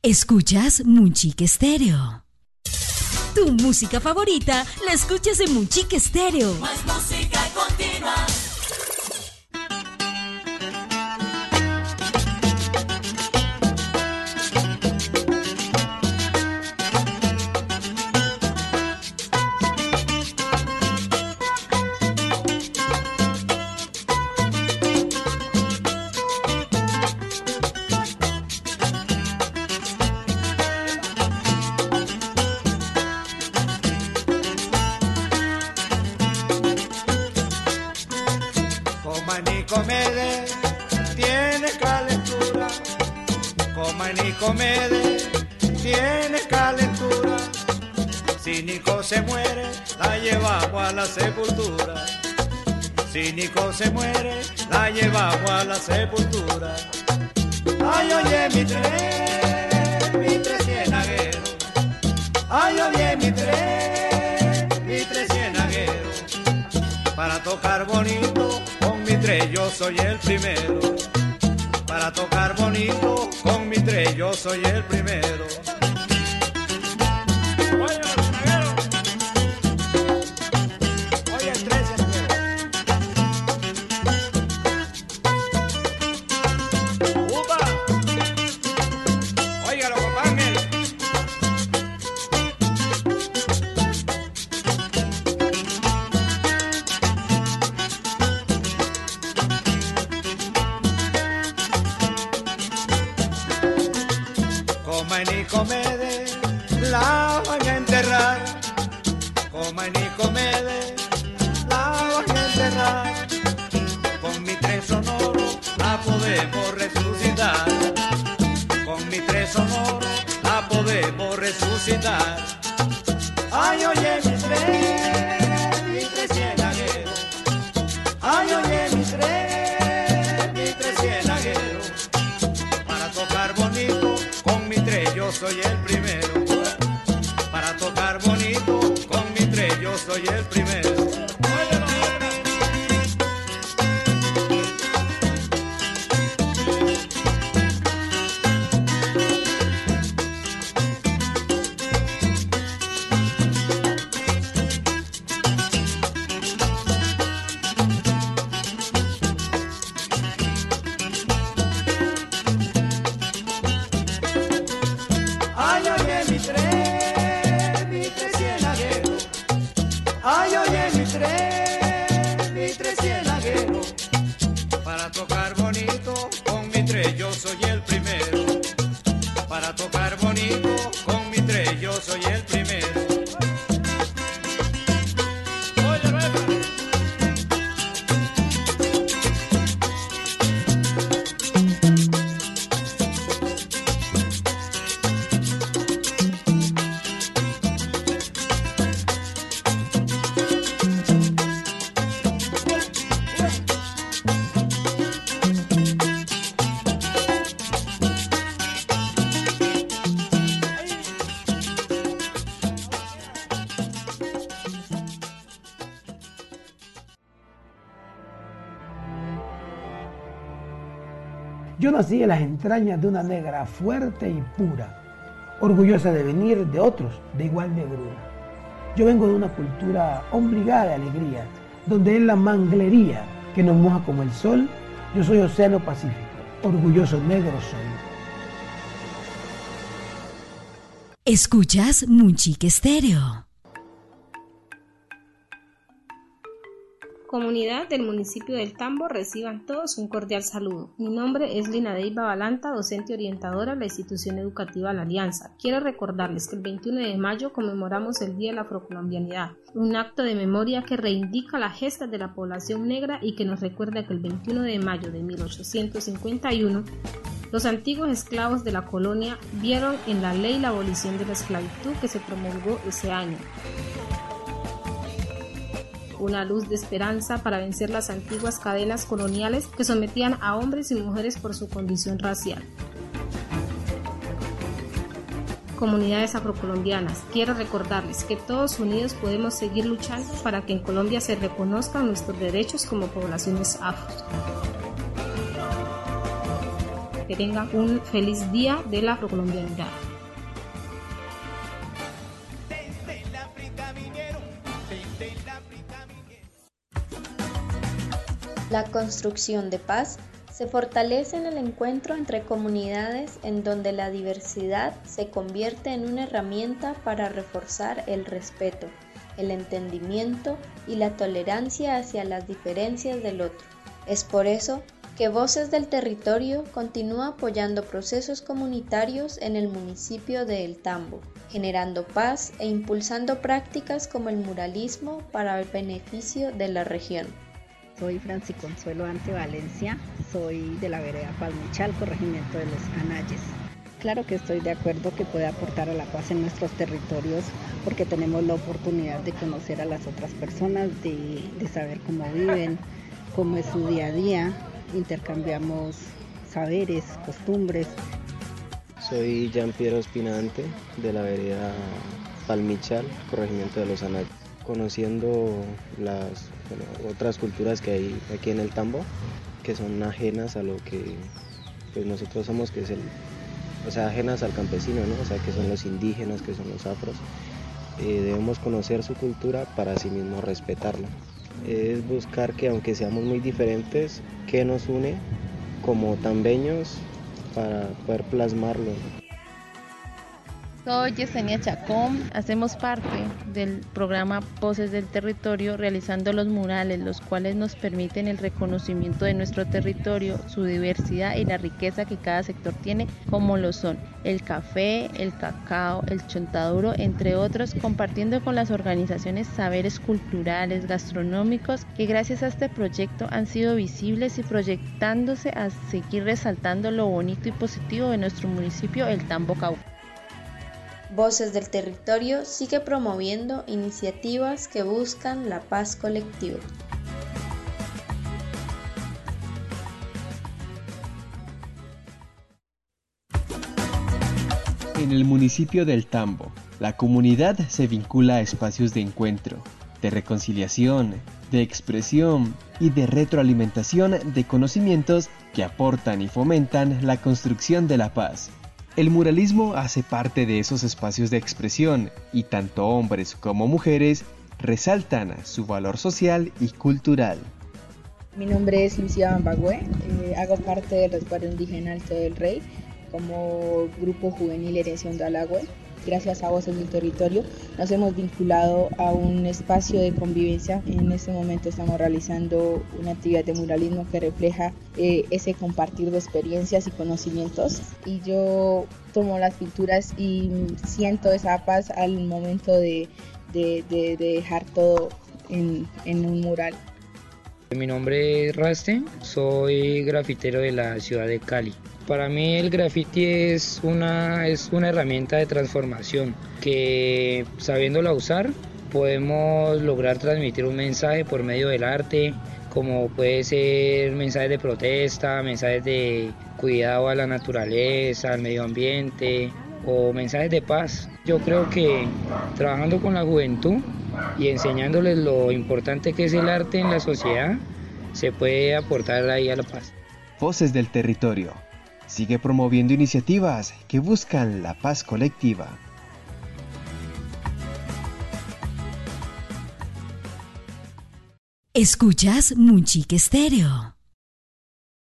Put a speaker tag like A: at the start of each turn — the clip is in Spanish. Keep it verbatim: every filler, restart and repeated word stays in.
A: Escuchas Munchique Estéreo. Tu música favorita la escuchas en Munchique Estéreo.
B: Más música continua.
C: Comede, tiene calentura, coma ni comede, tiene calentura. Si Nico se muere, la llevamos a la sepultura. Si Nico se muere, la llevamos a la sepultura. Ay, oye, mi tren, mi tren cienaguero. Ay, oye, mi tren, mi tren cienaguero. Para tocar bonito, yo soy el primero. Para tocar bonito con mi tres yo soy el primero. Oye, el cienaguero. Oye, el tres cienaguero. ¡Upa! Óigalo, compadre. Comede, la van a enterrar. Coma ni comede, la van a enterrar. Con mi tres sonoro la podemos resucitar. Con mi tres sonoro la podemos resucitar. Ay, oye, mi tres, mi tres cienaguero. Ay, oye, mi tres, mi tres cienaguero. Para tocar bonito con mi tres yo soy el primero. Para tocar bonito con mi tres yo soy el primero.
D: Yo nací en las entrañas de una negra fuerte y pura, orgullosa de venir de otros de igual negrura. Yo vengo de una cultura obligada de alegría, donde es la manglería que nos moja como el sol. Yo soy Océano Pacífico, orgulloso negro soy.
A: Escuchas Munchique Estéreo.
E: Comunidad del municipio del Tambo, reciban todos un cordial saludo. Mi nombre es Lina Deiva Balanta, docente orientadora de la institución educativa La Alianza. Quiero recordarles que el veintiuno de mayo conmemoramos el Día de la Afrocolombianidad, un acto de memoria que reivindica las gestas de la población negra y que nos recuerda que el veintiuno de mayo de mil ochocientos cincuenta y uno los antiguos esclavos de la colonia vieron en la ley la abolición de la esclavitud que se promulgó ese año. Una luz de esperanza para vencer las antiguas cadenas coloniales que sometían a hombres y mujeres por su condición racial. Comunidades afrocolombianas, quiero recordarles que todos unidos podemos seguir luchando para que en Colombia se reconozcan nuestros derechos como poblaciones afro. Que tengan un feliz día de la afrocolombianidad.
F: La construcción de paz se fortalece en el encuentro entre comunidades en donde la diversidad se convierte en una herramienta para reforzar el respeto, el entendimiento y la tolerancia hacia las diferencias del otro. Es por eso que Voces del Territorio continúa apoyando procesos comunitarios en el municipio de El Tambo, generando paz e impulsando prácticas como el muralismo para el beneficio de la región.
G: Soy Franci Consuelo Ante Valencia, soy de la vereda Palmichal, corregimiento de los Anayes. Claro que estoy de acuerdo que puede aportar a la paz en nuestros territorios porque tenemos la oportunidad de conocer a las otras personas, de, de saber cómo viven, cómo es su día a día, intercambiamos saberes, costumbres.
H: Soy Jean Piero Espinante de la vereda Palmichal, corregimiento de los Anayes. Conociendo las bueno, otras culturas que hay aquí en el Tambo, que son ajenas a lo que pues, nosotros somos, que es el, o sea, ajenas al campesino, ¿no? O sea, que son los indígenas, que son los afros. Eh, debemos conocer su cultura para así mismo respetarla. Es buscar que aunque seamos muy diferentes, ¿qué nos une como tambeños para poder plasmarlo?
I: Soy Yesenia Chacón, hacemos parte del programa Voces del Territorio realizando los murales, los cuales nos permiten el reconocimiento de nuestro territorio, su diversidad y la riqueza que cada sector tiene, como lo son el café, el cacao, el chontaduro, entre otros, compartiendo con las organizaciones saberes culturales, gastronómicos, que gracias a este proyecto han sido visibles y proyectándose a seguir resaltando lo bonito y positivo de nuestro municipio, el Tambo Cauca.
F: Voces del Territorio sigue promoviendo iniciativas que buscan la paz colectiva.
J: En el municipio del Tambo, la comunidad se vincula a espacios de encuentro, de reconciliación, de expresión y de retroalimentación de conocimientos que aportan y fomentan la construcción de la paz. El muralismo hace parte de esos espacios de expresión y tanto hombres como mujeres resaltan su valor social y cultural.
K: Mi nombre es Lucía Bambagüe, eh, hago parte del resguardo indígena Alto del Rey como grupo juvenil Herencia Ondalagüe. Gracias a Voces del Territorio nos hemos vinculado a un espacio de convivencia. En este momento estamos realizando una actividad de muralismo que refleja eh, ese compartir de experiencias y conocimientos. Y yo tomo las pinturas y siento esa paz al momento de, de, de, de dejar todo en, en un mural.
L: Mi nombre es Rasten, soy grafitero de la ciudad de Cali. Para mí el graffiti es una, es una herramienta de transformación que, sabiéndola usar, podemos lograr transmitir un mensaje por medio del arte, como puede ser mensajes de protesta, mensajes de cuidado a la naturaleza, al medio ambiente o mensajes de paz. Yo creo que trabajando con la juventud y enseñándoles lo importante que es el arte en la sociedad, se puede aportar ahí a la paz.
J: Voces del Territorio sigue promoviendo iniciativas que buscan la paz colectiva.
A: Escuchas Munchique Estéreo.